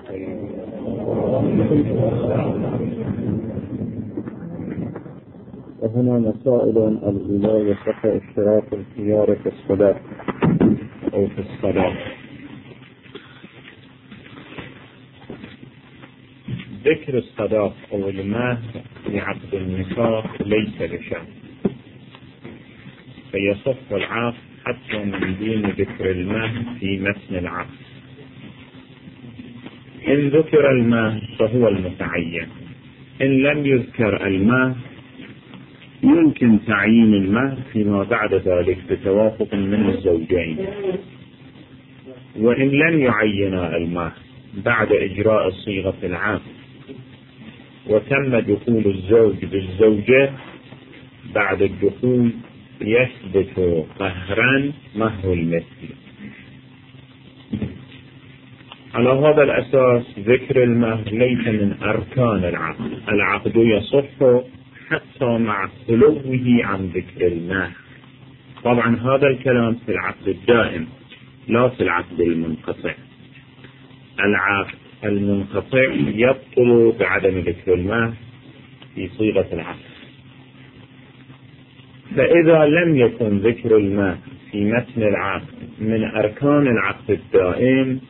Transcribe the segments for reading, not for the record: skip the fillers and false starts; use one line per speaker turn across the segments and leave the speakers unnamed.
وهنا مسائل الأولى يصح اشتراط الخيار في الصلاة أو في الصلاة. ذكر الصداق أو المهر في عقد النكاح ليس بشرط، فيصح العقد حتى من دون ذكر المهر في متن العقد. إن ذكر المهر فهو المتعين، إن لم يذكر المهر يمكن تعيين المهر فيما بعد ذلك بتوافق من الزوجين. وإن لم يعينا المهر بعد إجراء صيغة العقد وتم دخول الزوج بالزوجة، بعد الدخول يثبت قهرا مهر المثل. على هذا الأساس ذكر المهر ليس من أركان العقد. العقد يصح حتى مع خلوه عن ذكر المهر. طبعا هذا الكلام في العقد الدائم لا في العقد المنقطع. العقد المنقطع يبطل بعدم ذكر المهر في صيغة العقد. فإذا لم يكن ذكر المهر في متن العقد من أركان العقد الدائم،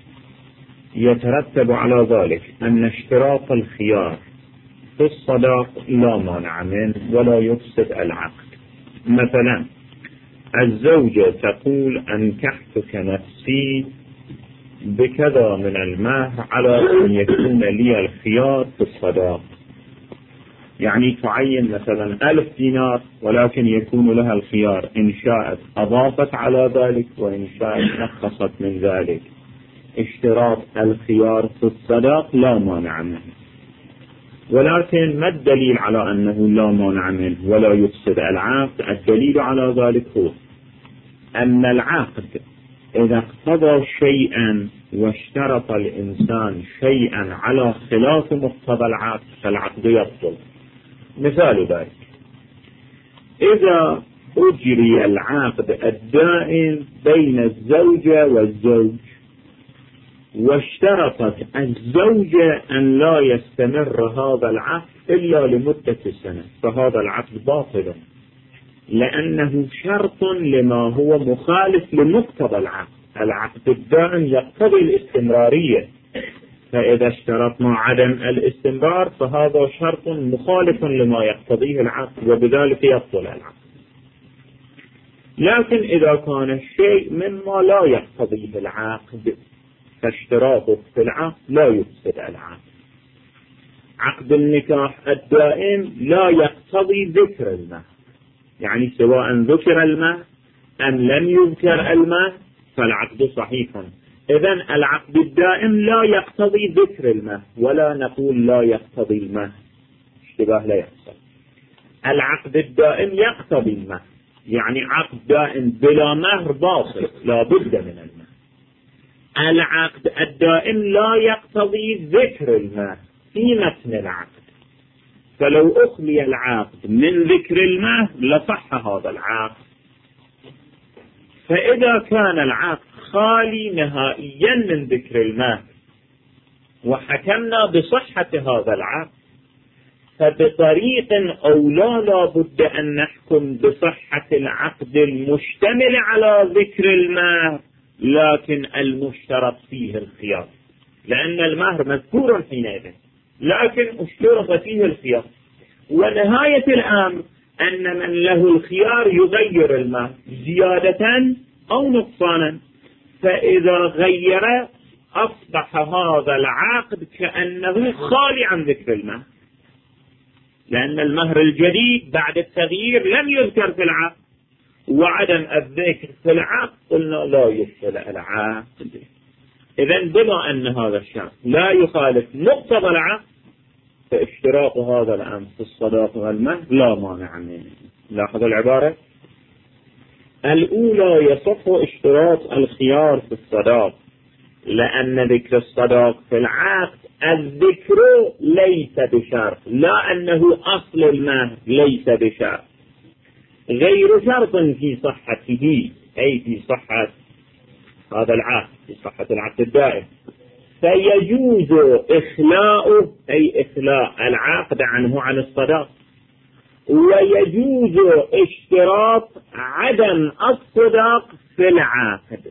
يترتب على ذلك أن اشتراط الخيار في الصداق لا مانع منه ولا يفسد العقد. مثلا الزوجة تقول أنكحتك نفسي بكذا من المهر على أن يكون لي الخيار في الصداق، يعني تعين مثلا 1000 دينار ولكن يكون لها الخيار، إن شاءت أضافت على ذلك وإن شاءت نقصت من ذلك. اشتراط الخيار في الصداق لا مانع منه، ولكن ما الدليل على أنه لا مانع منه ولا يفسد العقد؟ الدليل على ذلك هو أن العقد إذا اقتضى شيئا واشترط الإنسان شيئا على خلاف مقتضى العقد فالعقد يبطل. مثال ذلك إذا أجري العقد الدائم بين الزوجة والزوج واشترطت الزوجة أن لا يستمر هذا العقد إلا لمدة سنة، فهذا العقد باطل لأنه شرط لما هو مخالف لمقتضى العقد. العقد الدائم يقتضي الاستمرارية، فإذا اشترطنا عدم الاستمرار فهذا شرط مخالف لما يقتضيه العقد وبذلك يبطل العقد. لكن إذا كان الشيء مما لا يقتضيه العقد فاشتراطه في العقد لا يفسد العقد. عقد النكاح الدائم لا يقتضي ذكر المهر، يعني سواء ذكر المهر أم لم يذكر المهر فالعقد صحيح. إذن العقد الدائم لا يقتضي ذكر المهر ولا نقول لا يقتضي المهر، اشتباه لا يحصل. العقد الدائم يقتضي المهر، يعني عقد دائم بلا مهر باطل لا بد من المهر. العقد الدائم لا يقتضي ذكر المهر في متن العقد، فلو أخلي العقد من ذكر المهر لصح هذا العقد. فإذا كان العقد خالي نهائيا من ذكر المهر وحكمنا بصحة هذا العقد فبطريق أولى لا بد أن نحكم بصحة العقد المشتمل على ذكر المهر لكن المشترط فيه الخيار، لأن المهر مذكور حينئذ لكن اشترط فيه الخيار. ونهاية الأمر أن من له الخيار يغير المهر زيادة أو نقصانا، فإذا غير أصبح هذا العقد كأنه خالي عن ذكر المهر، لأن المهر الجديد بعد التغيير لم يذكر في العقد، وعدم الذكر في العقد قلنا لا يفسد العقد. إذن بما أن هذا الشرط لا يخالف مقتضى العقد فاشتراط هذا الأمر في الصداق والمهر لا مانع منه. لاحظ العبارة الأولى يصح اشتراط الخيار في الصداق لأن ذكر الصداق في العقد الذكر ليس بشرط، لا أنه أصل المهر ليس بشرط، غير شرط في صحته أي في صحة هذا العقد، في صحة العقد الدائم. فيجوز إخلاؤه أي إخلاء العقد عنه عن الصداق، ويجوز اشتراط عدم الصداق في العقد،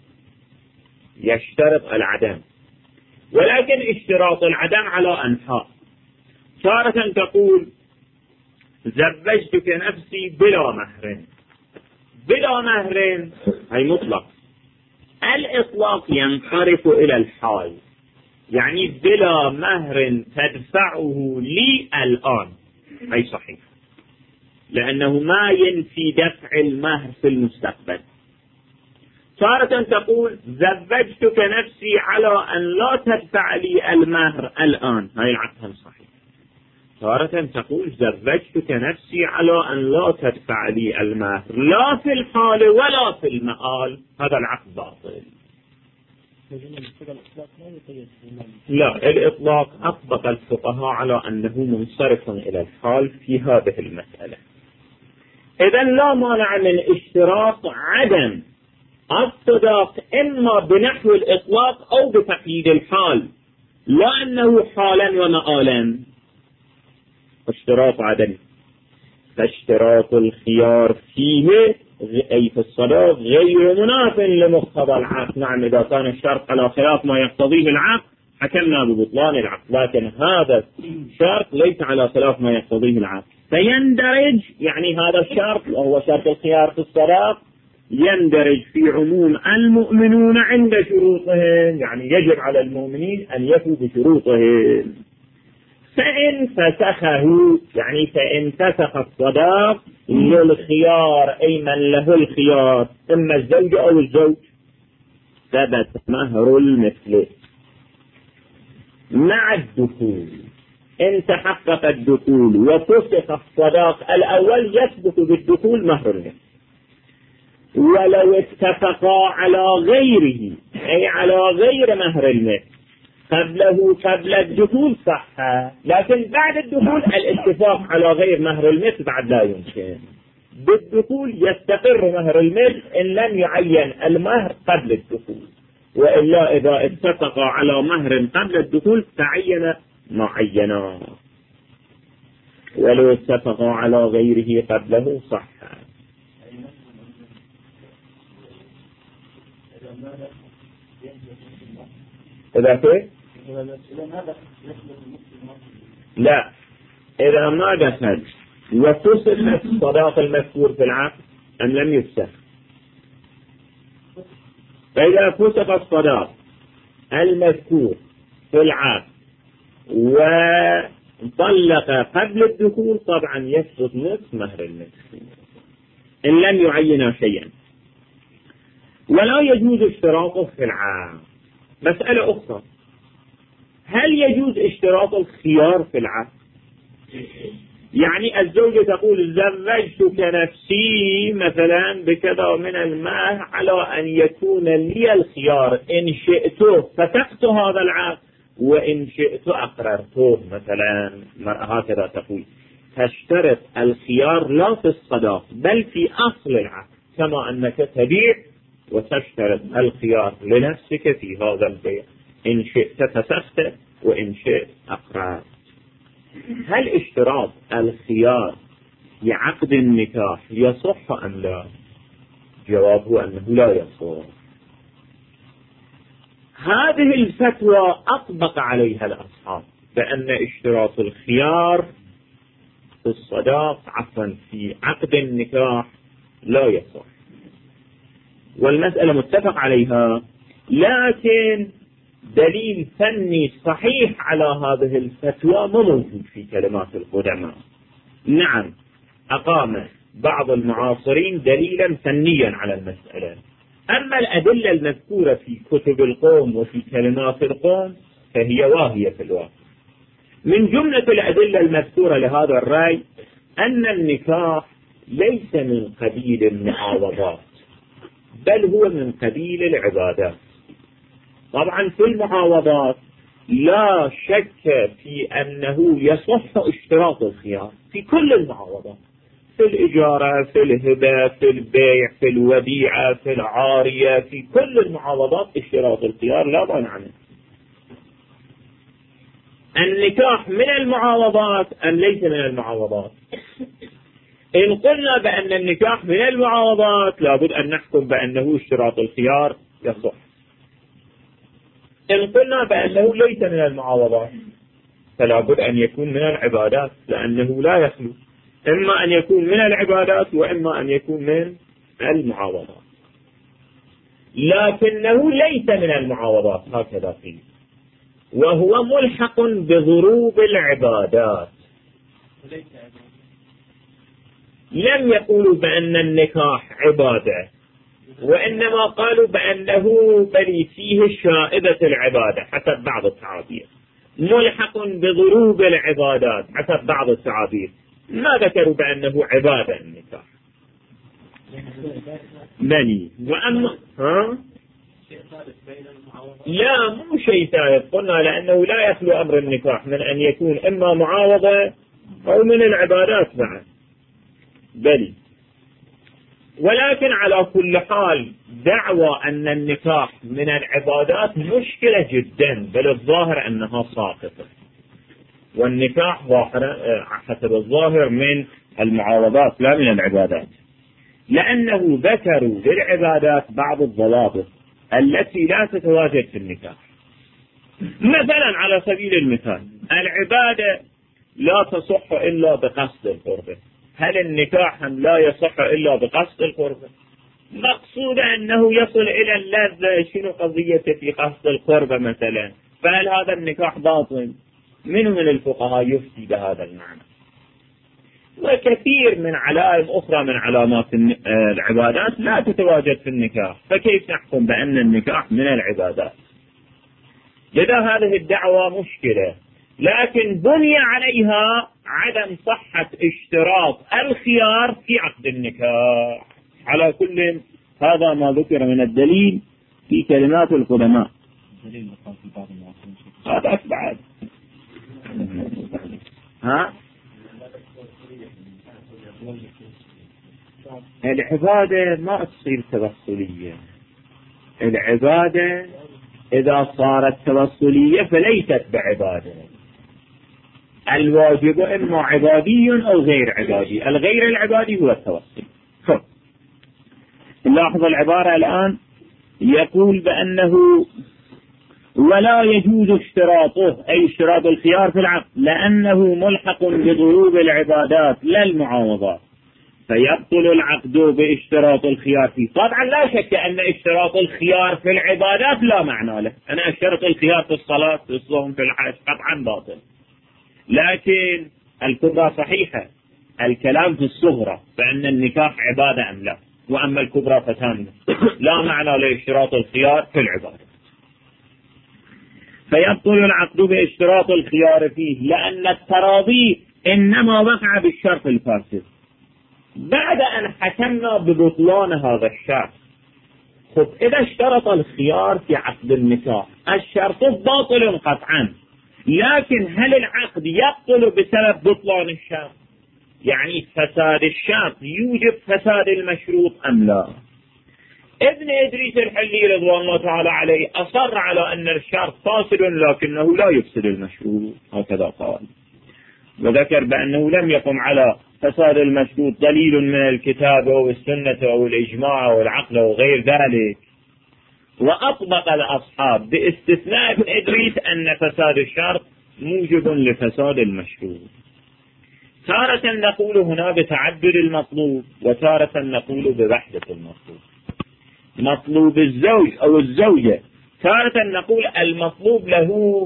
يشترط العدم، ولكن اشتراط العدم على أنحاء. تارة تقول زوجتك نفسي بلا مهر، بلا مهر هي مطلق، الإطلاق ينصرف إلى الحال، يعني بلا مهر تدفعه لي الآن، أي صحيح، لأنه ما ينفي دفع المهر في المستقبل. تارة تقول زوجتك نفسي على أن لا تدفع لي المهر الآن، هاي العقد صحيح. تارة تقول زوجتك نفسي على أن لا تدفع لي المهر لا في الحال ولا في المآل، هذا العقد باطل. لا، الإطلاق أطبق الفقهاء على أنه منصرف إلى الحال في هذه المسألة. إذن لا مانع من اشتراط عدم الصداق إما بنحو الإطلاق أو بتقييد الحال، لا أنه حالا ومآلا. اشتراط عدم، فاشتراط الخيار فيه أي في الصداق غير مناف لمقتضى العقد. نعم، إذا كان الشرط على خلاف ما يقتضيه العقد حكمنا ببطلان العقد، لكن هذا الشرط ليس على خلاف ما يقتضيه العقد، فيندرج، يعني هذا الشرط وهو شرط الخيار في الصداق يندرج في عموم المؤمنون عند شروطهم، يعني يجب على المؤمنين أن يفوا بشروطهم. فإن فسخه، يعني فإن فسخ الصداق للخيار أي من له الخيار، إما الزوج أو الزوج، ثبت مهر المثل مع الدخول. إن تحقق الدخول وفسخ الصداق الأول يثبت بالدخول مهر المثل. ولو اتفقا على غيره أي على غير مهر المثل قبل الدخول صح، لكن بعد الدخول الاتفاق على غير مهر المثل بعد لا يمكن. بالدخول يستقر مهر المثل إن لم يعين المهر قبل الدخول، وإلا إذا اتفقا على مهر قبل الدخول تعين معينا، ولو اتفقا على غيره قبله صح. إذا كيف؟ لا، إذا ما دخل وفسخ الصداق المذكور في العقد أم لم يفسخ. فإذا فسخ الصداق المذكور في العقد وطلق قبل الدخول طبعا يسقط نصف مهر المثل إن لم يعين شيئا، ولا يجوز اشتراطه في العقد. مسألة أخرى، هل يجوز اشتراط الخيار في العقد؟ يعني الزوجة تقول زوجتك نفسي مثلا بكذا من المال على أن يكون لي الخيار، إن شئت فسخت هذا العقد وإن شئت أقررته مثلا، هكذا تقول. تشترط الخيار لا في الصداق بل في أصل العقد، كما أنك تبيع وتشترط الخيار لنفسك في هذا البيع، إن شئت فسخت وإن شئت أقررت. هل اشتراط الخيار في عقد النكاح يصح أم لا؟ جوابه أنه لا يصح. هذه الفتوى أطبق عليها الأصحاب بأن اشتراط الخيار في الصداق في عقد النكاح لا يصح، والمسألة متفق عليها، لكن دليل فني صحيح على هذه الفتوى موجود في كلمات القدماء. نعم، أقام بعض المعاصرين دليلا فنيا على المسألة، أما الأدلة المذكورة في كتب القوم وفي كلمات القوم فهي واهية في الواقع. من جملة الأدلة المذكورة لهذا الرأي أن النكاح ليس من قبيل المعاوضات بل هو من قبيل العبادات. طبعا في المعاوضات لا شك في أنه يصح اشتراط الخيار في كل المعاوضات، في الإجارة، في الهبة، في البيع، في الوديعة، في العارية، في كل المعاوضات اشتراط الخيار لا مانع منه. النكاح من المعاوضات أم ليس من المعاوضات؟ إن قلنا بأن النكاح من المعاوضات لابد أن نحكم بأنه اشتراط الخيار يصح. إن قلنا بأنه ليس من المعاوضات فلا بد أن يكون من العبادات، لأنه لا يخلو إما أن يكون من العبادات وإما أن يكون من المعاوضات، لكنه ليس من المعاوضات هكذا فيه، وهو ملحق بضروب العبادات. لم يقولوا بأن النكاح عبادة، وإنما قالوا بأنه بل فيه شائبة العبادة حسب بعض التعابير، ملحق بضروب العبادات حسب بعض التعابير، ما ذكروا بأنه عبادة النكاح. بني وأما لا مو شيء ثالث، قلنا لأنه لا يخلو أمر النكاح من أن يكون إما معاوضة أو من العبادات بعد. بلي، ولكن على كل حال دعوى أن النكاح من العبادات مشكلة جدا، بل الظاهر أنها ساقطة، والنكاح ظاهر حسب الظاهر من المعاوضات لا من العبادات، لأنه ذكروا للعبادات بعض الضوابط التي لا تتواجد في النكاح. مثلا على سبيل المثال العبادة لا تصح إلا بقصد القربة، هل النكاح لا يصح إلا بقصد القربة؟ مقصود أنه يصل إلى اللذة، شنو قضية في قصد القربة مثلا؟ فهل هذا النكاح باطل؟ من الفقهاء يفتي بهذا المعنى؟ وكثير من علائم أخرى من علامات العبادات لا تتواجد في النكاح، فكيف نحكم بأن النكاح من العبادات؟ لذا هذه الدعوة مشكلة، لكن بني عليها عدم صحة اشتراط الخيار في عقد النكاح. على كل هذا ما ذكر من الدليل في كلمات القدماء. هذا بعد العبادة ما تصير توسلية، العبادة إذا صارت توسلية فليست بعبادة. الواجب إما عبادي أو غير عبادي، الغير العبادي هو التوسل. لاحظ العبارة الآن، يقول بأنه ولا يجوز اشتراطه أي اشتراط الخيار في العقد لأنه ملحق بضروب العبادات لا المعاوضات، فيبطل العقد باشتراط الخيار فيه. طبعا لا شك أن اشتراط الخيار في العبادات لا معنى له، أنا اشترط الخيار في الصلاة في الصوم في الحج قطعا باطل، لكن الكبرى صحيحة، الكلام في الصغرى فإن النكاح عبادة أم لا، وأما الكبرى فتامة لا معنى لاشتراط الخيار في العبادة. فيبطل العقد باشتراط الخيار فيه لأن التراضي إنما وقع بالشرط الفاسد. بعد أن حكمنا ببطلان هذا الشرط، خب إذا اشترط الخيار في عقد النكاح الشرط باطل قطعا، لكن هل العقد يبطل بسبب بطلان الشرط؟ يعني فساد الشرط يوجب فساد المشروط أم لا؟ ابن إدريس الحلي رضوان الله تعالى عليه أصر على أن الشرط فاسد لكنه لا يفسد المشروط، هكذا قال، وذكر بأنه لم يقم على فساد المشروط دليل من الكتاب أو السنة أو الإجماع أو العقل أو غير ذلك. وأطبق الأصحاب باستثناء ابن إدريس أن فساد الشرط موجب لفساد المشروط. تارة نقول هنا بتعدد المطلوب، وتارة نقول بوحدة المطلوب. مطلوب الزوج أو الزوجة تارة نقول المطلوب له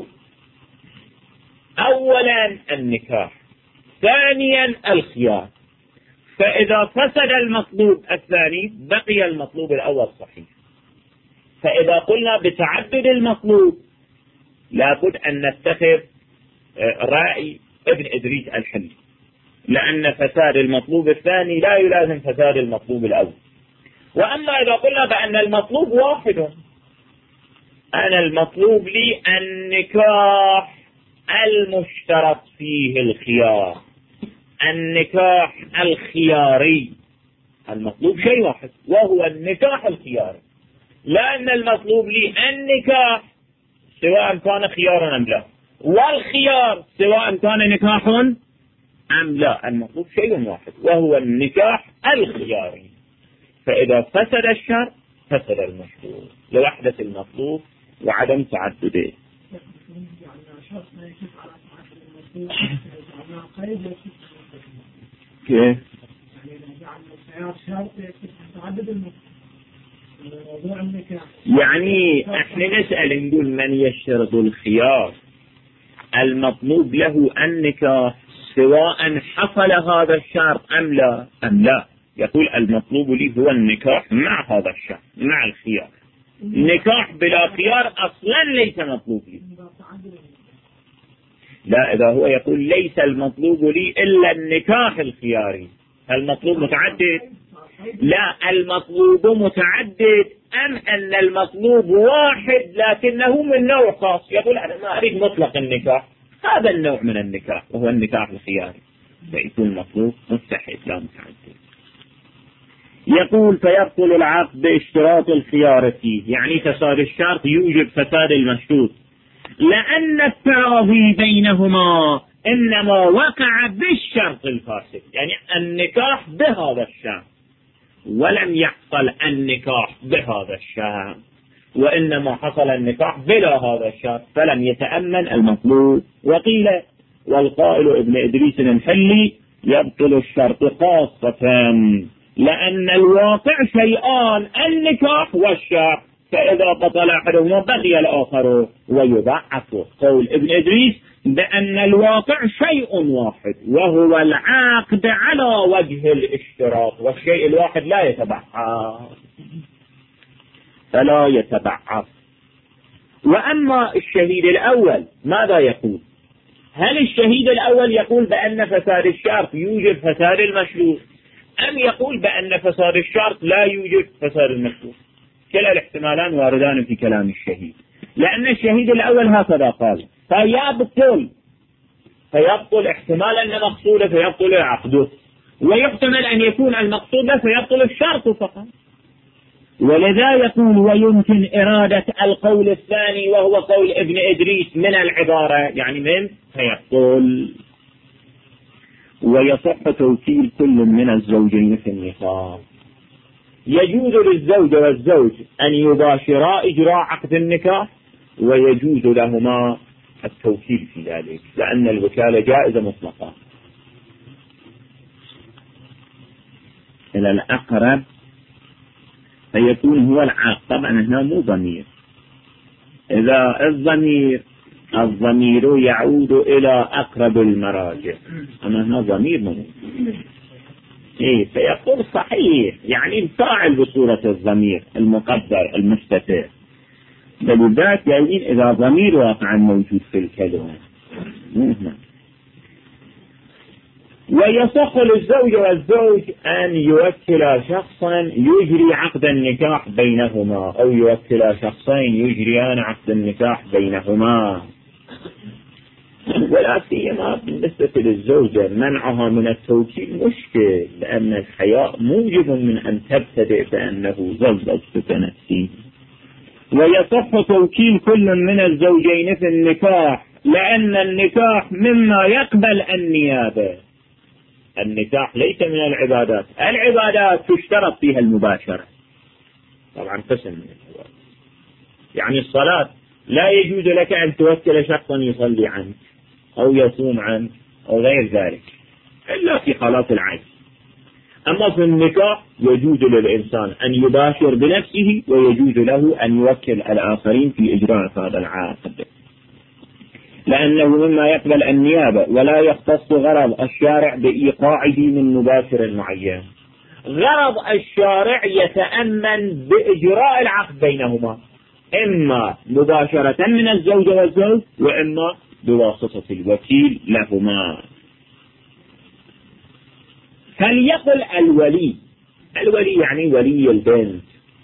أولا النكاح، ثانيا الخيار، فإذا فسد المطلوب الثاني بقي المطلوب الأول صحيح. فإذا قلنا بتعدد المطلوب لابد أن نتخذ رأي ابن إدريس الحلي، لأن فساد المطلوب الثاني لا يلازم فساد المطلوب الأول. وأما إذا قلنا بأن المطلوب واحد، أنا المطلوب لي النكاح المشترط فيه الخيار، النكاح الخياري، المطلوب شيء واحد وهو النكاح الخياري، لأن المطلوب لي النكاح سواء كان خيارا أم لا، والخيار سواء كان نكاح أم لا، المطلوب شيء واحد وهو النكاح الخياري. فإذا فسد الشرط فسد المشروط لوحدة المطلوب وعدم تعدده. كيف؟ يعني احنا نسأل نقول من يشترط الخيار؟ المطلوب له النكاح سواء حصل هذا الشرط أم لا. يقول المطلوب لي هو النكاح مع هذا الشرط مع الخيار. نكاح بلا خيار أصلا ليس مطلوب لي. لا، إذا هو يقول ليس المطلوب لي إلا النكاح الخياري، المطلوب متعدد؟ لا، المطلوب متعدد أم أن المطلوب واحد لكنه من نوع خاص؟ يقول أنا ما أريد مطلق النكاح، هذا النوع من النكاح وهو النكاح الخياري، فيكون المطلوب متحد لا متعدد. يقول فيبطل العقد باشتراط الخيار فيه، يعني فساد الشرط يوجب فساد المشروط، لأن التراضي بينهما إنما وقع بالشرط الفاسد، يعني النكاح بهذا الشرط، ولم يحصل النكاح بهذا الشرط، وإنما حصل النكاح بلا هذا الشرط، فلم يتأمن المطلوب. وقيل والقائل ابن إدريس الحلي يبطل الشرط خاصة، لأن الواقع شيئان النكاح والشرط، فإذا بطل أحدهما بقي الآخر ويضعف. قول ابن إدريس بأن الواقع شيء واحد وهو العقد على وجه الاشتراط، والشيء الواحد لا يتبعث فلا يتبعث. وأما الشهيد الأول ماذا يقول؟ هل الشهيد الأول يقول بأن فساد الشرط يوجب فساد المشروط، أم يقول بأن فساد الشرط لا يوجب فساد المشروط؟ كلا الاحتمالان واردان في كلام الشهيد، لأن الشهيد الأول هكذا قال فيبطل احتمال أن مقصوده فيبطل عقده، ويحتمل أن يكون المقصود فيبطل الشرط فقط. ولذا يقول ويمكن إرادة القول الثاني وهو قول ابن إدريس من العبارة، يعني من فيبطل. ويصح توكيل كل من الزوجين في النكاح، يجوز للزوج والزوج أن يباشرا إجراء عقد النكاح، ويجوز لهما التوكيل في ذلك، لأن الوكالة جائزة مطلقة. إلى الأقرب فيكون هو العاق، طبعا هنا مو ضمير، إذا الضمير يعود إلى أقرب المراجع، أما هنا ضمير موجود. فيقول صحيح، يعني الفاعل بصورة الضمير المقدر المستتر، فلذلك يعني إذا ضمير واقعا موجود في الكلمة. ويصح للزوج والزوج أن يوكل شخصا يجري عقد النكاح بينهما، أو يوكل شخصين يجريان عقد النكاح بينهما، ولا سيما بالنسبة للزوجة منعها من التوكيل مشكل، لأن الحياء موجب من أن تبتدئ بأنه زوجت نفسي. ويصح توكيل كل من الزوجين في النكاح، لأن النكاح مما يقبل النيابة. النكاح ليس من العبادات، العبادات تشترط فيها المباشرة، طبعا قسم من العبادات، يعني الصلاة لا يجوز لك أن توكل شخصا يصلي عنك أو يصوم عنك أو غير ذلك إلا في حالات العجز. أما في النكاح يجوز للإنسان أن يباشر بنفسه، ويجوز له أن يوكل الآخرين في إجراء هذا العقد، لأنه مما يقبل النيابة، ولا يختص غرض الشارع بإيقاعه من مباشر معين. غرض الشارع يتأمن بإجراء العقد بينهما، إما مباشرة من الزوج والزوج، وإما بواسطة الوكيل لهما. فليقل الولي يعني ولي البنت،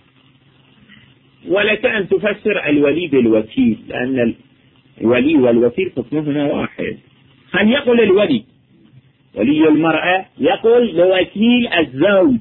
ولك أن تفسر الولي بالوكيل، لأن الولي والوكيل حكمهما واحد. فليقل الولي ولي المرأة يقول لوكيل الزوج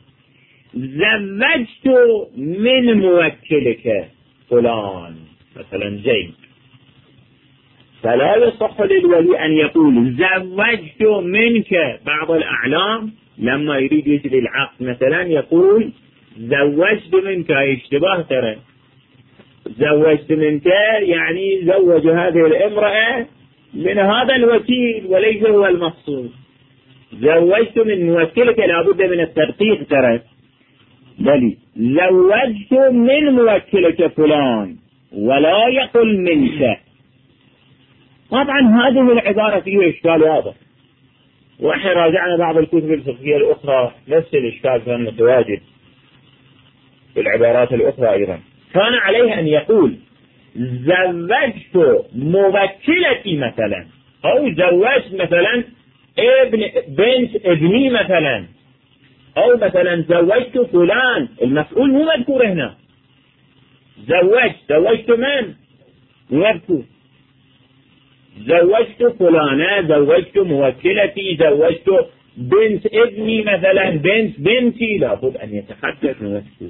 زوجت من موكلك فلان مثلا زيد، فلا يصح للولي أن يقول زوجت منك. بعض الأعلام لما يريد يجري العقد مثلا يقول زوجت منك، اشتباه ترى. زوجت منك يعني زوج هذه الامرأة من هذا الوكيل وليس هو المقصود. زوجت من موكلك لابد من التدقيق ترى، بل زوجت من موكلك فلان ولا يقل منك. طبعا هذه العبارة فيه إشكال واضح، وإحنا راجعنا بعض الكتب الفقهية الأخرى نفس الإشكال كان متواجد في العبارات الأخرى أيضا. كان عليه أن يقول زوجت موكلتي مثلا، أو زوجت مثلا بنت ابني مثلا، أو مثلا زوجت فلان. المفعول مو مذكور هنا. زوجت من مذكور. زوجت فلانة، زوجت موكلتي، زوجت بنت ابني مثلا، بنت بنتي، لابد أن يتحدث مذكور.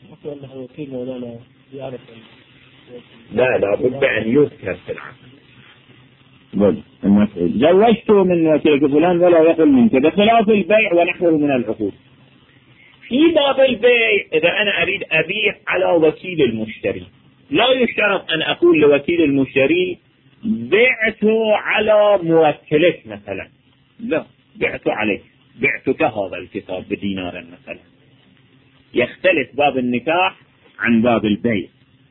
لا لابد أن يذكر في العقد المفعول. زوجت من موكلك فلان ولا يقل منك، بخلاف البيع ونحوه من العقود. في باب البيع إذا أنا أريد أبيع على وكيل المشتري، لا يشترط أن أقول لوكيل المشتري بعته على موكلك مثلا، لا، بعته عليك، بعتك هذا الكتاب بدينار مثلا. يختلف باب النكاح عن باب البيع.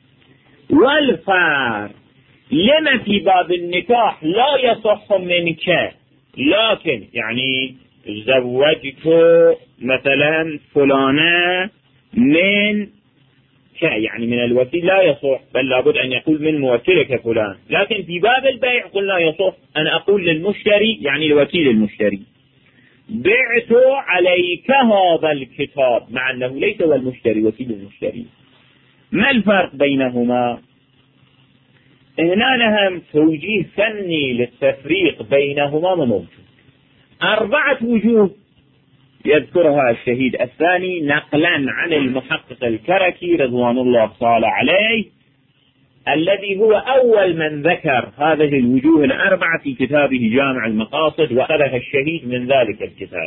والفار لما في باب النكاح لا يصح منك، لكن يعني زوجت مثلا فلانة من يعني من الوكيل لا يصح، بل لابد أن يقول من موكلك فلان. لكن في باب البيع قلنا يصح أن أقول للمشتري يعني لوكيل المشتري بعت عليك هذا الكتاب، مع أنه ليس هو المشتري، وكيل المشتري. ما الفرق بينهما؟ هنا لهم توجيه فني للتفريق بينهما موجود. 4 وجوه يذكرها الشهيد الثاني نقلا عن المحقق الكركي رضوان الله تعالى عليه، الذي هو أول من ذكر هذه الوجوه 4 في كتابه جامع المقاصد، وأخذها الشهيد من ذلك الكتاب.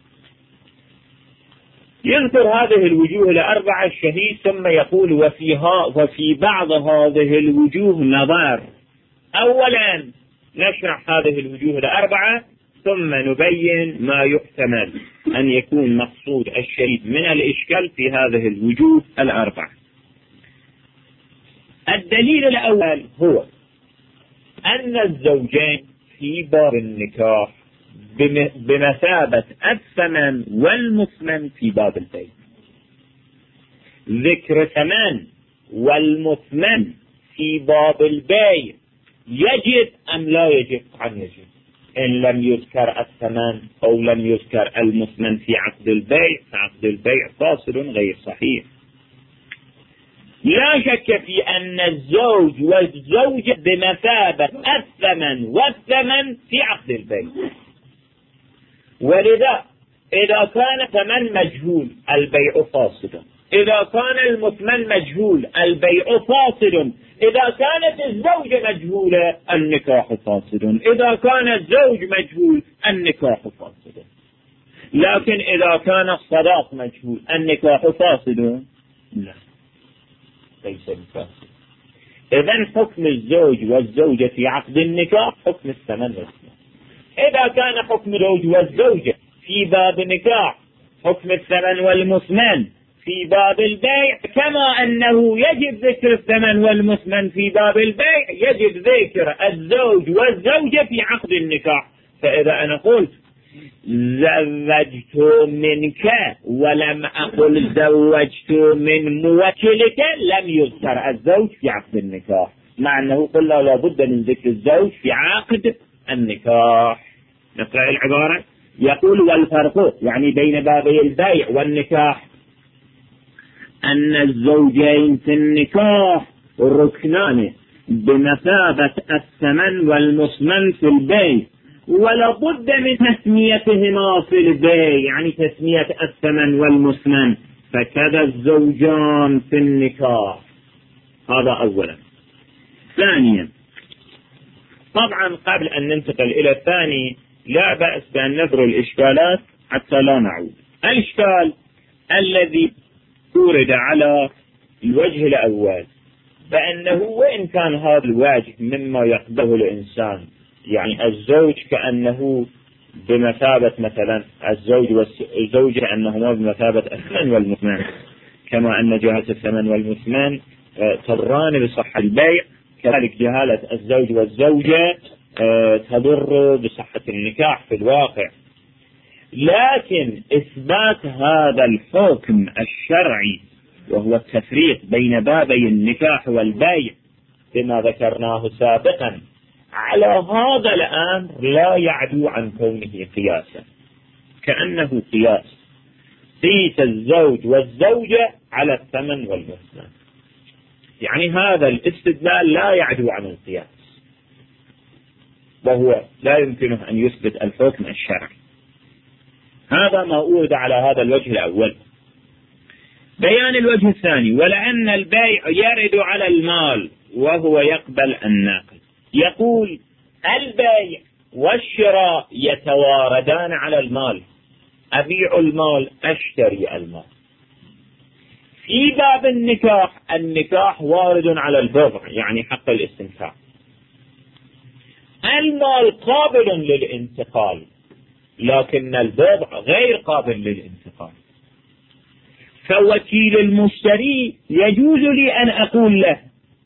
يذكر هذه الوجوه 4 الشهيد، ثم يقول وفي بعض هذه الوجوه نظر. أولا نشرح هذه الوجوه 4 ثم نبين ما يحتمل أن يكون مقصود الشهيد من الإشكال في هذه الوجوه 4. الدليل الأول هو أن الزوجين في باب النكاح بمثابة الثمن والمثمن في باب البيع. ذكر ثمن والمثمن في باب البيع يجب أم لا يجب؟ عن يجب. إن لم يذكر الثمن أو لم يذكر المثمن في عقد البيع فعقد البيع فاصل غير صحيح. لا شك في أن الزوج والزوجة بمثابة الثمن والثمن في عقد البيع، ولذا إذا كان ثمن مجهول البيع فاسد، إذا كان المثمن مجهول البيع فاسد، إذا كانت الزوجة مجهولة النكاح فاسد، إذا كان الزوج مجهول النكاح فاسد. لكن إذا كان الصداق مجهول النكاح فاسد؟ لا، ليس بفاسد. إذن حكم الزوج والزوجة في عقد النكاح حكم الثمن والثمن. إذا كان حكم الزوج والزوجة في باب النكاح حكم الثمن والمثمن في باب البيع، كما أنه يجب ذكر الثمن والمثمن في باب البيع يجب ذكر الزوج والزوجة في عقد النكاح. فإذا أنا قلت زوجت منك ولم أقل زوجت من موكلك لم يذكر الزوج في عقد النكاح، مع أنه قلنا لابد من ذكر الزوج في عقد النكاح. نقرأ العبارة. يقول والفرق يعني بين بابي البيع والنكاح أن الزوجين في النكاح ركنان بمثابة الثمن والمثمن في البيع، ولا بد من تسميتهما في البيع، يعني تسمية الثمن والمثمن، فكذا الزوجان في النكاح. هذا أولا. ثانيا طبعا قبل أن ننتقل إلى الثاني لا بأس بأن نذكر الإشكالات حتى لا نعود. الإشكال الذي ورد على الوجه الأول بأنه وإن كان هذا الواجب مما يقبله الإنسان، يعني الزوج كأنه بمثابة مثلا الزوج والزوجة أنهما بمثابة الثمن والمثمن، كما أن جهة الثمن والمثمن تضران بصحة البيع، كذلك جهالة الزوج والزوجة تضر بصحة النكاح في الواقع. لكن إثبات هذا الحكم الشرعي وهو التفريق بين بابي النكاح والبيع بما ذكرناه سابقا على هذا الأمر لا يعدو عن كونه قياسا، كأنه قياس قيس الزوج والزوجة على الثمن والمثمن، يعني هذا الاستدلال لا يعدو عن القياس، وهو لا يمكنه أن يثبت الحكم الشرعي. هذا ما أورد على هذا الوجه الأول. بيان الوجه الثاني: ولأن البيع يرد على المال وهو يقبل الناقل. يقول البيع والشراء يتواردان على المال، أبيع المال أشتري المال. في باب النكاح وارد على البضع، يعني حق الاستمتاع. المال قابل للانتقال لكن البضع غير قابل للانتقال. فوكيل المشتري يجوز لي أن أقول له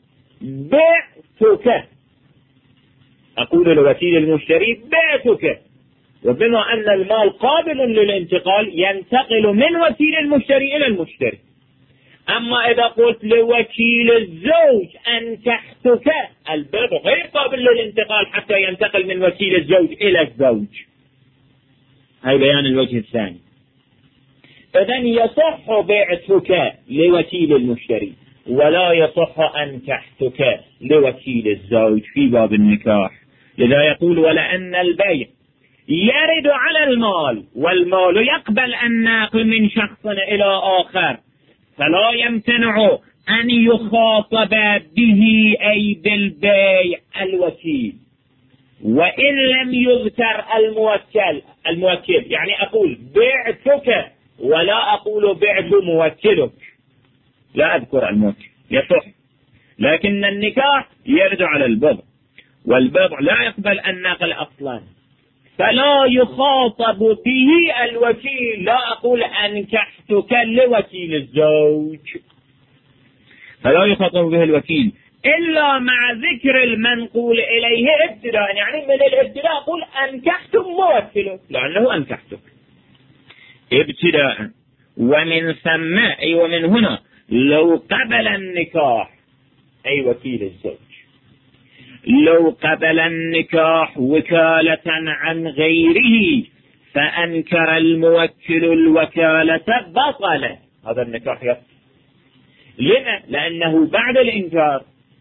بعتك، أقول لوكيل المشتري بعتك، وبما أن المال قابل للانتقال ينتقل من وكيل المشتري إلى المشتري. أما إذا قلت لوكيل الزوج أنكحتك، البضع غير قابل للانتقال حتى ينتقل من وكيل الزوج إلى الزوج. هاي بيان الوجه الثاني. إذن يصح بعتك لوكيل المشتري ولا يصح أنكحتك لوكيل الزوج في باب النكاح. لذا يقول ولأن البيع يرد على المال والمال يقبل الناقل من شخص إلى آخر، فلا يمتنع أن يخاطب به أي بالبيع الوكيل، وإن لم يذكر الموكل، يعني أقول بعتك ولا أقول بعت موكلك، لا أذكر الموكل يصح. لكن النكاح يرد على البضع، والبضع لا يقبل النقل أصلا، فلا يخاطب به الوكيل. لا أقول أنكحتك لوكيل الزوج، فلا يخاطب به الوكيل إلا مع ذكر المنقول إليه ابتداء، يعني من الابتداء أقول أنكحت موكله لأنه أنكحتك ابتداء. ومن ثم أي ومن هنا لو قبل النكاح أي وكيل الزوج، لو قبل النكاح وكالة عن غيره فأنكر الموكل الوكالة بطل هذا النكاح يبطل. لما؟ لأنه بعد الإنكار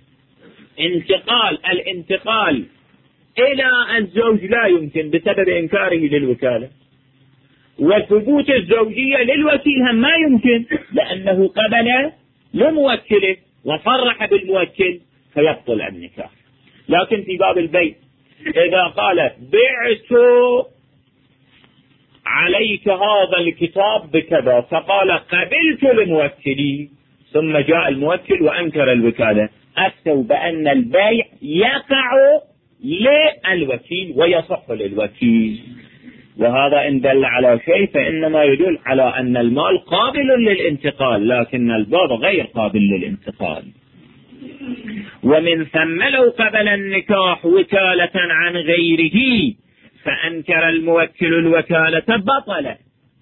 الانتقال إلى الزوج لا يمكن بسبب إنكاره للوكالة، وثبوت الزوجية للوكيل هم ما يمكن لأنه قبل لموكله وصرح بالموكل فيبطل النكاح. لكن في باب البيع إذا قال بعت عليك هذا الكتاب بكذا، فقال قبلت لموكلي، ثم جاء الموكل وأنكر الوكالة، أفتوا بأن البيع يقع للوكيل ويصح للوكيل. وهذا إن دل على شيء فإنما يدل على أن المال قابل للانتقال لكن البضع غير قابل للانتقال. ومن ثم لو قبل النكاح وكالة عن غيره فأنكر الموكل الوكالة بطل،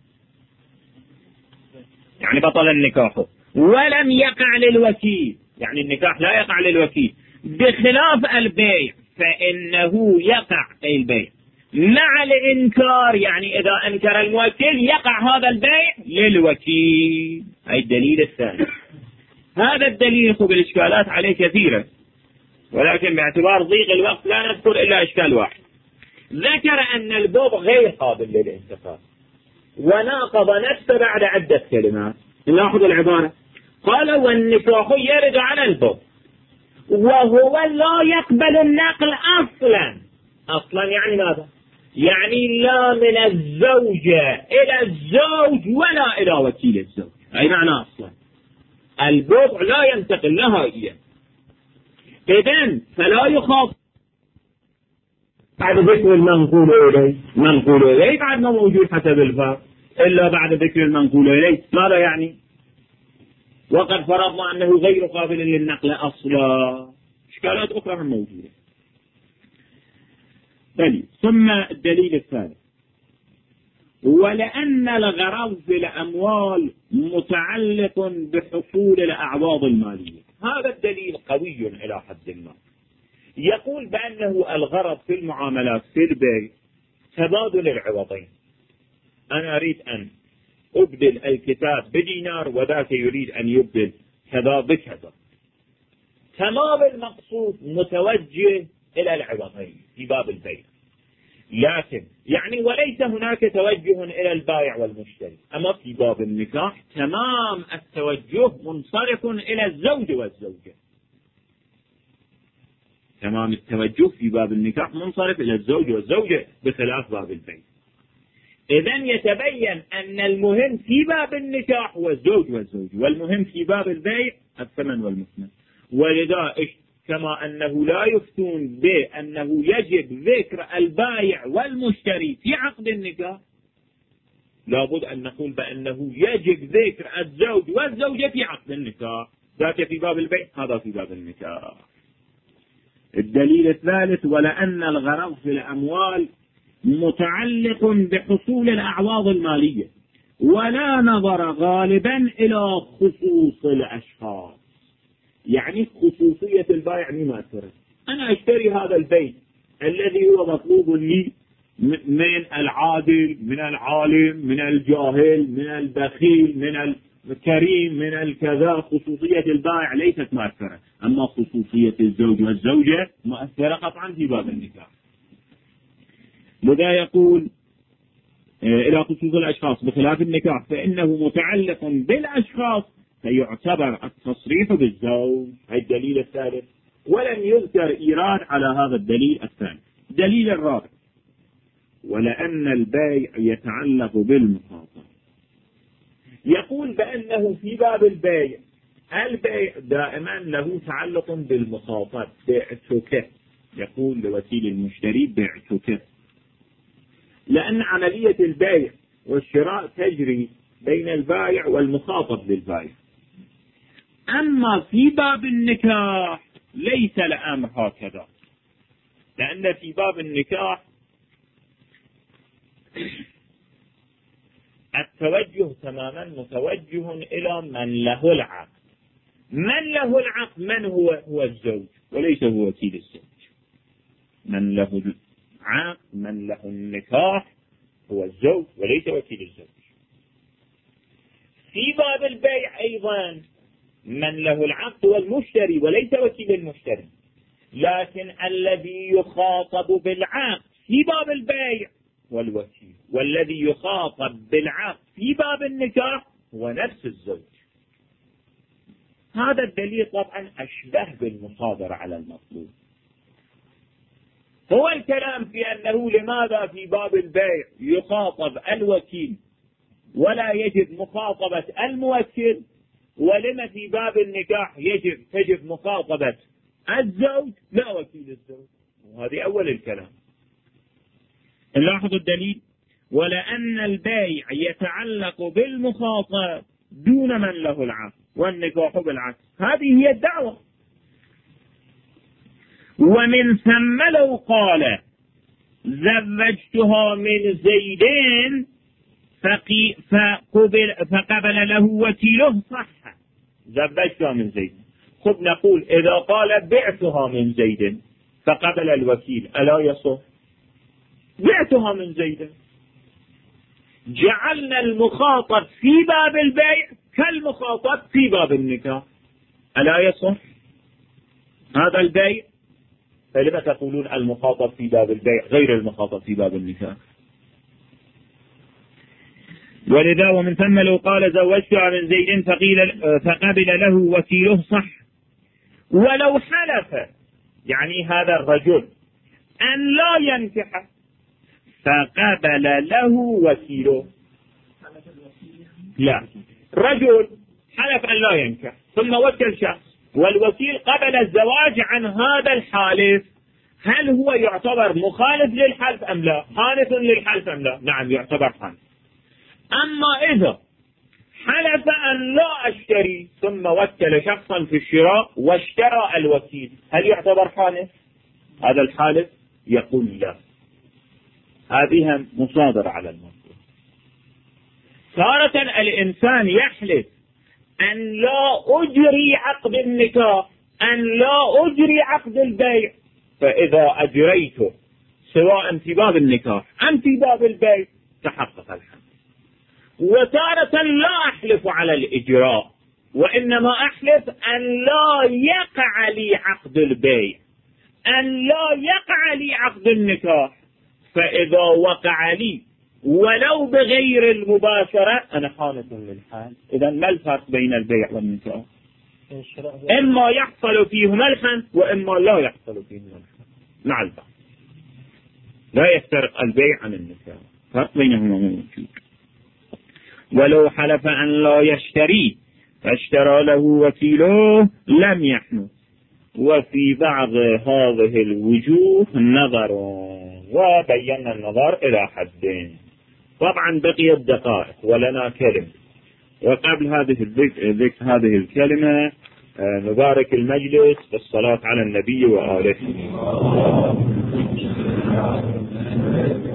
يعني بطل النكاح ولم يقع للوكيل، يعني النكاح لا يقع للوكيل، بخلاف البيع فإنه يقع أي البيع مع الإنكار، يعني إذا أنكر الموكل يقع هذا البيع للوكيل. أي الدليل الثاني. هذا الدليل يخوض الإشكالات عليه كثيرة، ولكن باعتبار ضيق الوقت لا نذكر إلا إشكال واحد. ذكر أن البضع غير قابل للانتقال وناقض نفسه بعد عدة كلمات. نلاحظ العبارة، قال والنكاح يرد على البضع وهو لا يقبل النقل أصلا يعني ماذا؟ يعني لا من الزوجة إلى الزوج ولا إلى وكيل الزوج. أي معنى أصلا البضع لا ينتقل نهائيا. إذن فلا يخاف بعد ذكر المنقول إليه بعد ما موجود حسب الفرق إلا بعد ذكر المنقول إليه. ماذا يعني؟ وقد فرضنا أنه غير قابل للنقل أصلا. إشكالات أخرى هم موجودة. ثم الدليل الثالث: ولأن الغرض في الأموال متعلق بحصول الأعواض المالية. هذا الدليل قوي إلى حد ما. يقول بأنه الغرض في المعاملات في البيع تبادل العوضين. أنا أريد أن أبدل الكتاب بدينار وذاك يريد أن يبدل كذا بكذا. تمام المقصود متوجه إلى العوضين في باب البيع، لكن يعني وليس هناك توجه إلى البائع والمشتري. أما في باب النكاح تمام التوجه منصرف إلى الزوج والزوجة. تمام التوجه في باب النكاح منصرف إلى الزوج والزوجة بخلاف باب البيع. إذن يتبين أن المهم في باب النكاح هو الزوج والزوجة، والمهم في باب البيع الثمن والمثمن. ولذا كما أنه لا يفتون بأنه يجب ذكر البائع والمشتري في عقد النكاح، لابد أن نقول بأنه يجب ذكر الزوج والزوجة في عقد النكاح. ذاك في باب البيع، هذا في باب النكاح. الدليل الثالث: ولأن الغرض في الأموال متعلق بحصول الأعواض المالية، ولا نظر غالبا إلى خصوص الأشخاص. يعني خصوصية البائع مؤثرة. أنا أشتري هذا البيت الذي هو مطلوب لي من العادل، من العالم، من الجاهل، من البخيل، من الكريم، من الكذا. خصوصية البائع ليست مؤثرة، أما خصوصية الزوج والزوجة مؤثرة قطعا في باب النكاح. لذا يقول إلى خصوص الأشخاص بخلاف النكاح فإنه متعلق بالأشخاص فيعتبر التصريح بالزوج. هذا الدليل الثالث، ولم يذكر إيراد على هذا الدليل الثاني. الدليل الرابع: ولأن البيع يتعلق بالمخاطر. يقول بأنه في باب البيع دائما له تعلق بالمخاطر. بعتك، يقول لوكيل المشتري بعتك، لأن عملية البيع والشراء تجري بين البائع والمخاطب للبائع. أما في باب النكاح ليس الأمر هكذا، لأن في باب النكاح التوجه تماما متوجه إلى من له العقد. من له العقد من هو الزوج وليس هو وكيل الزوج. من له العقد، من له النكاح هو الزوج وليس وكيل الزوج. في باب البيع أيضا من له العقد هو المشتري وليس وكيل المشتري، لكن الذي يخاطب بالعقد في باب البيع هو الوكيل، والذي يخاطب بالعقد في باب النكاح هو نفس الزوج. هذا الدليل طبعا أشبه بالمصادرة على المطلوب. هو الكلام في أنه لماذا في باب البيع يخاطب الوكيل ولا يجب مخاطبة الموكل، ولما في باب النكاح تجب مخاطبة الزوج لا وكيل الزوج. وهذه أول الكلام. نلاحظ الدليل: ولأن البيع يتعلق بالمخاطب دون من له العقد، والنكاح بالعكس. هذه هي الدعوة. ومن ثم لو قال زوجتها من زيد فقبل له وكيله صح. زوجتها من زيد. خب نقول إذا قال بعتها من زيد فقبل الوكيل ألا يصح؟ بعتها من زيد. جعلنا المخاطب في باب البيع كالمخاطب في باب النكاح، ألا يصح هذا البيع؟ فلما تقولون المخاطب في باب البيع غير المخاطب في باب النكاح؟ ولذا ومن ثم لو قال زوجتها من زيد فقبل له وكيله صح. ولو حلف يعني هذا الرجل أن لا ينكح فقبل له وكيله، لا، رجل حلف أن لا ينكح ثم وكل شخص والوكيل قبل الزواج عن هذا الحالف، هل هو يعتبر مخالف للحلف أم لا؟ خالف للحلف أم لا؟ نعم يعتبر خالف. أما إذا حلف أن لا أشتري ثم وكل شخصا في الشراء واشترى الوكيل، هل يعتبر خالف؟ هذا الحالف يقول لا. هذه مصادرة على الموضوع. تارة الإنسان يحلف أن لا أجري عقد النكاح، أن لا أجري عقد البيع، فإذا أجريته سواء في باب النكاح أم في باب البيع تحقق الحمد. وتارة لا أحلف على الإجراء، وإنما أحلف أن لا يقع لي عقد البيع، أن لا يقع لي عقد النكاح، فإذا وقع لي ولو بغير المباشرة أنا خالف للحال. إذا ما الفرق بين البيع والنكاح؟ إما يحصل فيهما الحنث وإما لا يحصل فيهما الحنث مع البعض. لا يفترق البيع عن النكاح، فرق بينهما موجود. ولو حلف أن لا يشتري فاشترى له وكيله لم يحنث. وفي بعض هذه الوجوه نظر، وبينا النظر إلى حدين. طبعا بقي الدقائق ولنا كلمة، وقبل هذه الكلمة نبارك المجلس بالصلاة على النبي وآله.